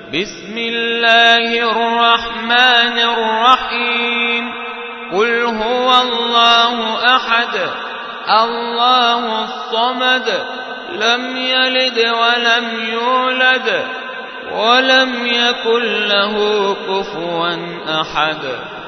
بسم الله الرحمن الرحيم قل هو الله أحد الله الصمد لم يلد ولم يولد ولم يكن له كفوا أحد